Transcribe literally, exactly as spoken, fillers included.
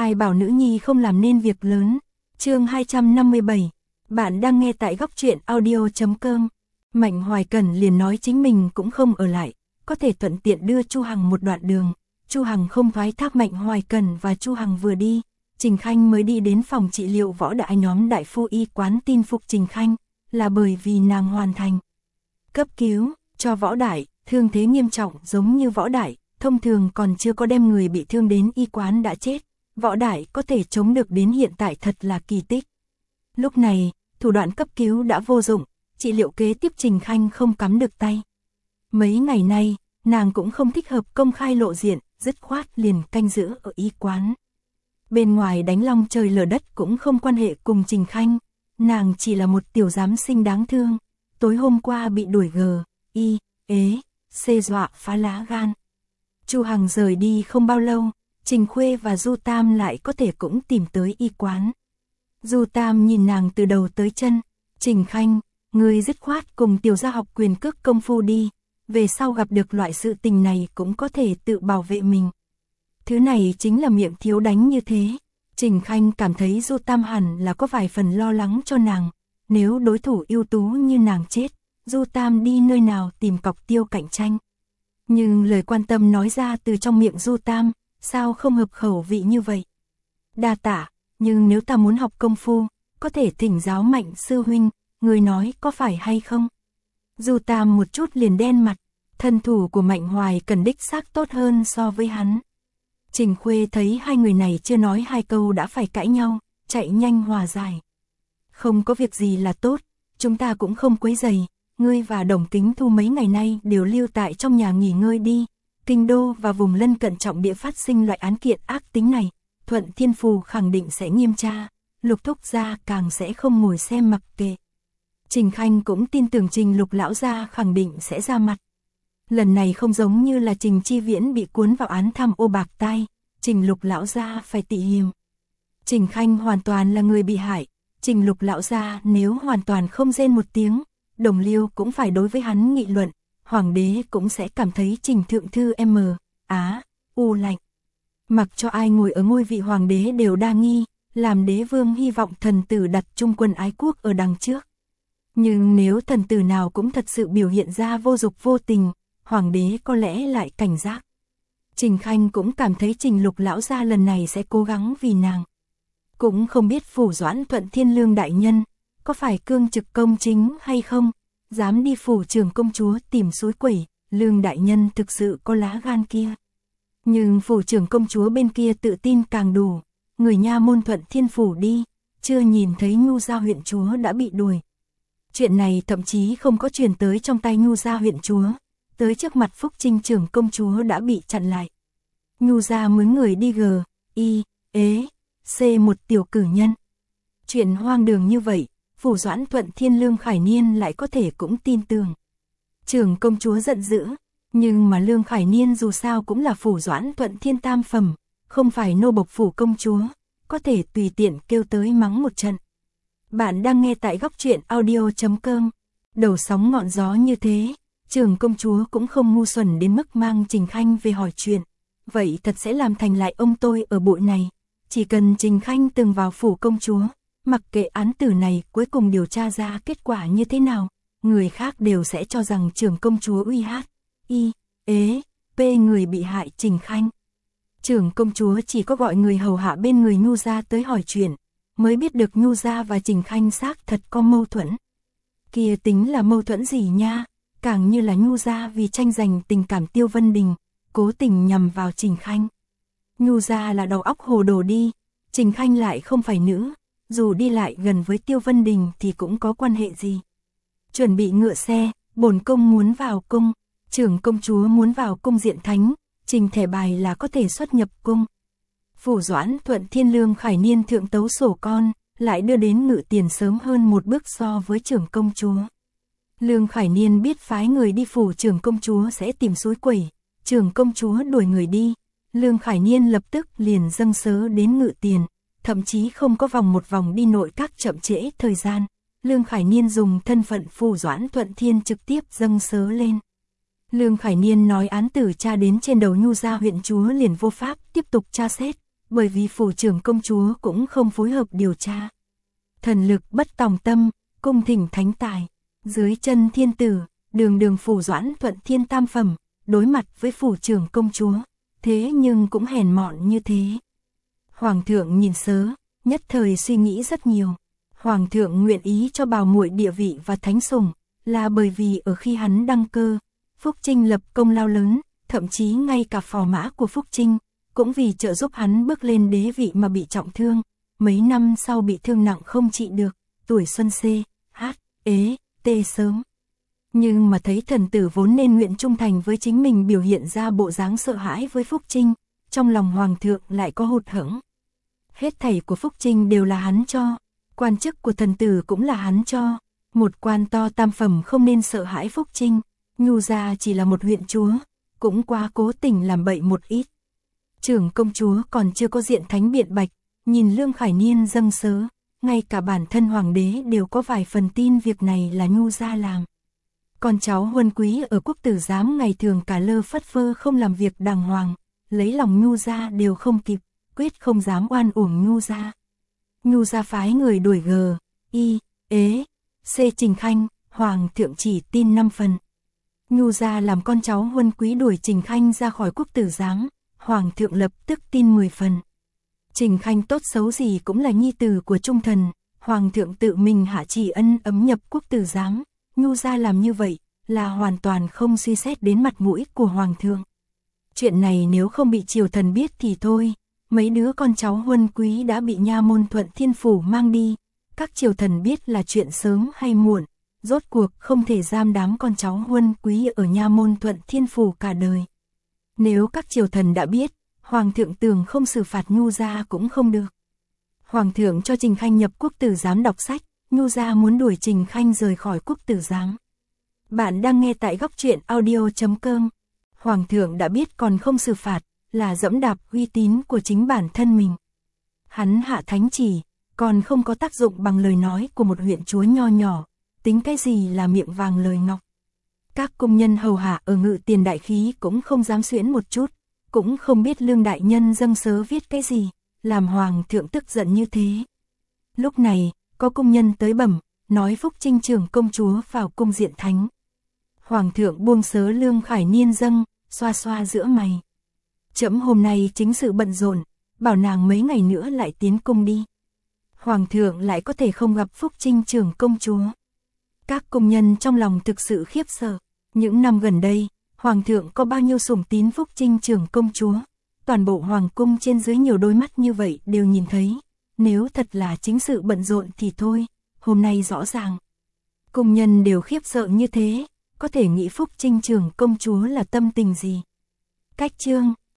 Ai bảo nữ nhi không làm nên việc lớn. Chương hai trăm năm mươi bảy. Bạn đang nghe tại góc truyện audio chấm com. Mạnh Hoài Cẩn liền nói chính mình cũng không ở lại, có thể thuận tiện đưa Chu Hằng một đoạn đường. Chu Hằng không thoái thác Mạnh Hoài Cẩn và Chu Hằng vừa đi, Trình Khanh mới đi đến phòng trị liệu Võ Đại. Nhóm đại phu y quán tin phục Trình Khanh, là bởi vì nàng hoàn thành cấp cứu cho Võ Đại, thương thế nghiêm trọng giống như Võ Đại, thông thường còn chưa có đem người bị thương đến y quán đã chết. Võ Đại có thể chống được đến hiện tại thật là kỳ tích. Lúc này, thủ đoạn cấp cứu đã vô dụng, trị liệu kế tiếp Trình Khanh không cắm được tay. Mấy ngày nay, nàng cũng không thích hợp công khai lộ diện, dứt khoát liền canh giữ ở y quán. Bên ngoài đánh long trời lở đất cũng không quan hệ cùng Trình Khanh, nàng chỉ là một tiểu giám sinh đáng thương, tối hôm qua bị đuổi g, y, ế, xê dọa phá lá gan. Chu Hằng rời đi không bao lâu, Trình Khuê và Du Tam lại có thể cũng tìm tới y quán. Du Tam nhìn nàng từ đầu tới chân, Trình Khanh, ngươi dứt khoát cùng tiểu gia học quyền cước công phu đi, về sau gặp được loại sự tình này cũng có thể tự bảo vệ mình. Thứ này chính là miệng thiếu đánh như thế. Trình Khanh cảm thấy Du Tam hẳn là có vài phần lo lắng cho nàng, nếu đối thủ ưu tú như nàng chết, Du Tam đi nơi nào tìm cọc tiêu cạnh tranh. Nhưng lời quan tâm nói ra từ trong miệng Du Tam, sao không hợp khẩu vị như vậy. Đa tạ, nhưng nếu ta muốn học công phu, có thể thỉnh giáo Mạnh sư huynh, người nói có phải hay không? Du Tam một chút liền đen mặt, thân thủ của Mạnh Hoài Cần đích xác tốt hơn so với hắn. Trình Khuê thấy hai người này chưa nói hai câu đã phải cãi nhau, chạy nhanh hòa giải. Không có việc gì là tốt, chúng ta cũng không quấy rầy, ngươi và Đồng Kính Thu mấy ngày nay đều lưu tại trong nhà nghỉ ngơi đi. Kinh đô và vùng lân cận trọng địa phát sinh loại án kiện ác tính này, Thuận Thiên Phù khẳng định sẽ nghiêm tra, Lục thúc gia càng sẽ không ngồi xem mặc kệ. Trình Khanh cũng tin tưởng Trình Lục lão gia khẳng định sẽ ra mặt. Lần này không giống như là Trình Chi Viễn bị cuốn vào án tham ô bạc tai, Trình Lục lão gia phải tị hiềm. Trình Khanh hoàn toàn là người bị hại, Trình Lục lão gia nếu hoàn toàn không rên một tiếng, đồng liêu cũng phải đối với hắn nghị luận, hoàng đế cũng sẽ cảm thấy Trình thượng thư M, Á, U lạnh. Mặc cho ai ngồi ở ngôi vị hoàng đế đều đa nghi, làm đế vương hy vọng thần tử đặt trung quân ái quốc ở đằng trước. Nhưng nếu thần tử nào cũng thật sự biểu hiện ra vô dục vô tình, hoàng đế có lẽ lại cảnh giác. Trình Khanh cũng cảm thấy Trình Lục lão gia lần này sẽ cố gắng vì nàng. Cũng không biết Phủ Doãn Thuận Thiên Lương đại nhân, có phải cương trực công chính hay không, dám đi phủ trưởng công chúa tìm suối quẩy, Lương đại nhân thực sự có lá gan kia. Nhưng phủ trưởng công chúa bên kia tự tin càng đủ, người nha môn Thuận Thiên Phủ đi, chưa nhìn thấy Nhu Gia huyện chúa đã bị đuổi. Chuyện này thậm chí không có truyền tới trong tay Nhu Gia huyện chúa, tới trước mặt Phúc Trinh trưởng công chúa đã bị chặn lại. Nhu Gia mướn người đi g, y, ế, c một tiểu cử nhân. Chuyện hoang đường như vậy, Phủ Doãn Thuận Thiên Lương Khải Niên lại có thể cũng tin tưởng. Trưởng công chúa giận dữ, nhưng mà Lương Khải Niên dù sao cũng là Phủ Doãn Thuận Thiên tam phẩm, không phải nô bộc phủ công chúa, có thể tùy tiện kêu tới mắng một trận. Bạn đang nghe tại góc truyện audio chấm com. Đầu sóng ngọn gió như thế, trưởng công chúa cũng không ngu xuẩn đến mức mang Trình Khanh về hỏi chuyện. Vậy thật sẽ làm thành lại ông tôi ở bụi này. Chỉ cần Trình Khanh từng vào phủ công chúa, mặc kệ án tử này cuối cùng điều tra ra kết quả như thế nào, người khác đều sẽ cho rằng trưởng công chúa uy hát, y, ế, p người bị hại Trình Khanh. Trưởng công chúa chỉ có gọi người hầu hạ bên người Nhu Gia tới hỏi chuyện, mới biết được Nhu Gia và Trình Khanh xác thật có mâu thuẫn. Kia tính là mâu thuẫn gì nha, càng như là Nhu Gia vì tranh giành tình cảm Tiêu Vân Đình, cố tình nhằm vào Trình Khanh. Nhu Gia là đầu óc hồ đồ đi, Trình Khanh lại không phải nữ, dù đi lại gần với Tiêu Vân Đình thì cũng có quan hệ gì. Chuẩn bị ngựa xe, bổn công muốn vào cung, trưởng công chúa muốn vào cung diện thánh, trình thẻ bài là có thể xuất nhập cung. Phủ Doãn Thuận Thiên Lương Khải Niên thượng tấu sổ con, lại đưa đến ngự tiền sớm hơn một bước so với trưởng công chúa. Lương Khải Niên biết phái người đi phủ trưởng công chúa sẽ tìm suối quẩy, trưởng công chúa đuổi người đi, Lương Khải Niên lập tức liền dâng sớ đến ngự tiền, thậm chí không có vòng một vòng đi nội các chậm trễ thời gian. Lương Khải Niên dùng thân phận Phủ Doãn Thuận Thiên trực tiếp dâng sớ lên. Lương Khải Niên nói án tử tra đến trên đầu Nhu Gia huyện chúa liền vô pháp tiếp tục tra xét, bởi vì phủ trưởng công chúa cũng không phối hợp điều tra. Thần lực bất tòng tâm, cung thỉnh thánh tài, dưới chân thiên tử, đường đường phủ Doãn Thuận Thiên tam phẩm, đối mặt với phủ trưởng công chúa, thế nhưng cũng hèn mọn như thế. Hoàng thượng nhìn Sớ, nhất thời suy nghĩ rất nhiều. Hoàng thượng nguyện ý cho Bảo muội địa vị và thánh sủng, là bởi vì ở khi hắn đăng cơ, Phúc Trinh lập công lao lớn, thậm chí ngay cả phò mã của Phúc Trinh, cũng vì trợ giúp hắn bước lên đế vị mà bị trọng thương, mấy năm sau bị thương nặng không trị được, tuổi xuân c, h, ế, t sớm. Nhưng mà thấy thần tử vốn nên nguyện trung thành với chính mình biểu hiện ra bộ dáng sợ hãi với Phúc Trinh, trong lòng hoàng thượng lại có hụt hẫng. Hết thảy của Phúc Trinh đều là hắn cho, quan chức của thần tử cũng là hắn cho, một quan to tam phẩm không nên sợ hãi Phúc Trinh, Nhu gia chỉ là một huyện chúa, cũng quá cố tình làm bậy một ít. Trưởng công chúa còn chưa có diện thánh biện bạch, nhìn Lương Khải Niên dâng Sớ, ngay cả bản thân hoàng đế đều có vài phần tin việc này là Nhu gia làm. Con cháu huân quý ở quốc tử giám ngày thường cả lơ phất phơ không làm việc đàng hoàng, lấy lòng Nhu gia đều không kịp, quyết không dám oan uổng Nhu gia. Nhu gia phái người đuổi g, y, ế, c Trình Khanh, hoàng thượng chỉ tin năm phần. Nhu gia làm con cháu huân quý đuổi Trình Khanh ra khỏi quốc tử giám, hoàng thượng lập tức tin mười phần. Trình Khanh tốt xấu gì cũng là nhi tử của trung thần, hoàng thượng tự mình hạ chỉ ân ấm nhập quốc tử giám, Nhu gia làm như vậy là hoàn toàn không suy xét đến mặt mũi của hoàng thượng. Chuyện này nếu không bị triều thần biết thì thôi, mấy đứa con cháu huân quý đã bị nha môn Thuận Thiên phủ mang đi, các triều thần biết là chuyện sớm hay muộn, rốt cuộc không thể giam đám con cháu huân quý ở nha môn Thuận Thiên phủ cả đời. Nếu các triều thần đã biết, hoàng thượng tưởng không xử phạt Nhu gia cũng không được. Hoàng thượng cho Trình Khanh nhập quốc tử giám đọc sách, Nhu gia muốn đuổi Trình Khanh rời khỏi quốc tử giám. Bạn đang nghe tại góc truyện audio chấm com. Hoàng thượng đã biết còn không xử phạt, là dẫm đạp uy tín của chính bản thân mình. Hắn hạ thánh chỉ, còn không có tác dụng bằng lời nói của một huyện chúa nho nhỏ, tính cái gì là miệng vàng lời ngọc. Các công nhân hầu hạ ở ngự tiền đại khí cũng không dám xuyễn một chút, cũng không biết Lương đại nhân dâng Sớ viết cái gì, làm hoàng thượng tức giận như thế. Lúc này, có công nhân tới bẩm, nói Phúc Trinh trưởng công chúa vào cung diện thánh. Hoàng thượng buông Sớ Lương Khải Niên dâng, xoa xoa giữa mày. Trẫm hôm nay chính sự bận rộn, bảo nàng mấy ngày nữa lại tiến cung đi. Hoàng thượng lại có thể không gặp Phúc Trinh trưởng công chúa. Các công nhân trong lòng thực sự khiếp sợ. Những năm gần đây, hoàng thượng có bao nhiêu sủng tín Phúc Trinh trưởng công chúa, toàn bộ hoàng cung trên dưới nhiều đôi mắt như vậy đều nhìn thấy. Nếu thật là chính sự bận rộn thì thôi, hôm nay rõ ràng. Công nhân đều khiếp sợ như thế, có thể nghĩ Phúc Trinh trưởng công chúa là tâm tình gì. Cách chương